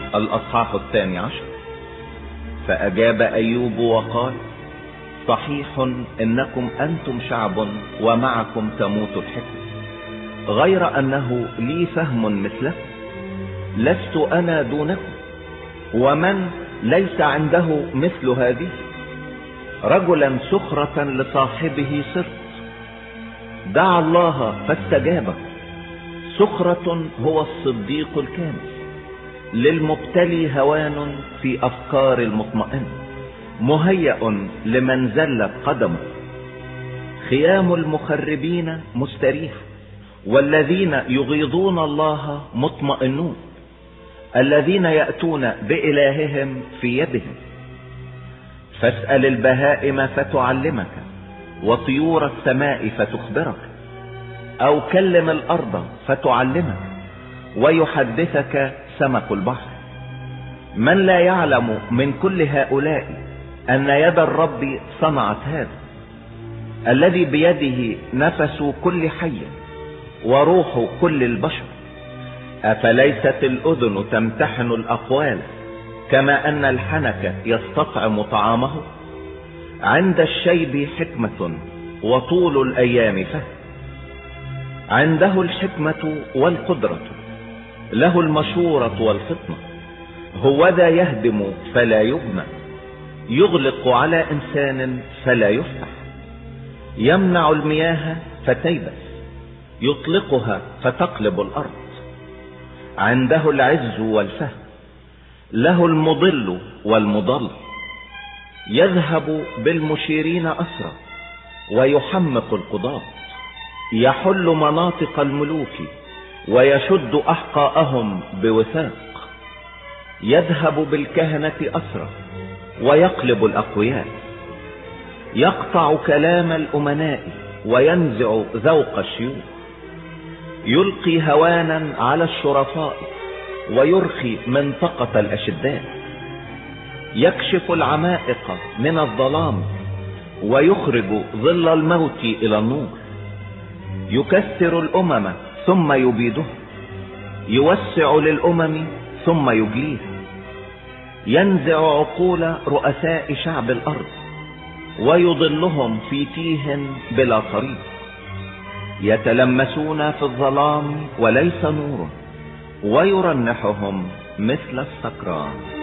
الأصحاح 12. فأجاب أيوب وقال: صحيح إنكم أنتم شعب ومعكم تموت الحكمة، غير أنه لي فهم مثلكم، لست أنا دونكم، ومن ليس عنده مثل هذه؟ رجلا سخرة لصاحبه صرت، دعا الله فاستجابه. سخرة هو الصديق الكامل، للمبتلي هوان في أفكار المطمئن، مهيأ لمن زلت قدمه. خيام المخربين مستريح، والذين يغيظون الله مطمئنون، الذين يأتون بإلههم في يدهم. فاسأل البهائم فتعلمك، وطيور السماء فتخبرك، أو كلم الأرض فتعلمك، ويحدثك سمك البحر. من لا يعلم من كل هؤلاء أن يد الرب صنعت هذا، الذي بيده نفس كل حي وروح كل البشر؟ أفليست الأذن تمتحن الأقوال كما أن الحنك يستطعم طعامه؟ عند الشيب حكمة وطول الأيام فهم. عنده الحكمة والقدرة، له المشورة والفطنة. هو ذا يهدم فلا يبنى، يغلق على إنسان فلا يفتح. يمنع المياه فتيبس، يطلقها فتقلب الأرض. عنده العز والفهم، له المضل والمضل. يذهب بالمشيرين أسرى، ويحمق القضاة. يحل مناطق الملوك، ويشد أحقاءهم بوثاق. يذهب بالكهنة أسرى، ويقلب الأقوياء. يقطع كلام الأمناء، وينزع ذوق الشيوخ. يلقي هوانا على الشرفاء، ويرخي منطقة الأشداء. يكشف العمائق من الظلام، ويخرج ظل الموت إلى النور. يكسر الأمم ثم يبيدها، يوسع للأمم ثم يجليها. ينزع عقول رؤساء شعب الأرض، ويضلهم في تيه بلا طريق. يتلمسون في الظلام وليس نور، ويرنحهم مثل السكران.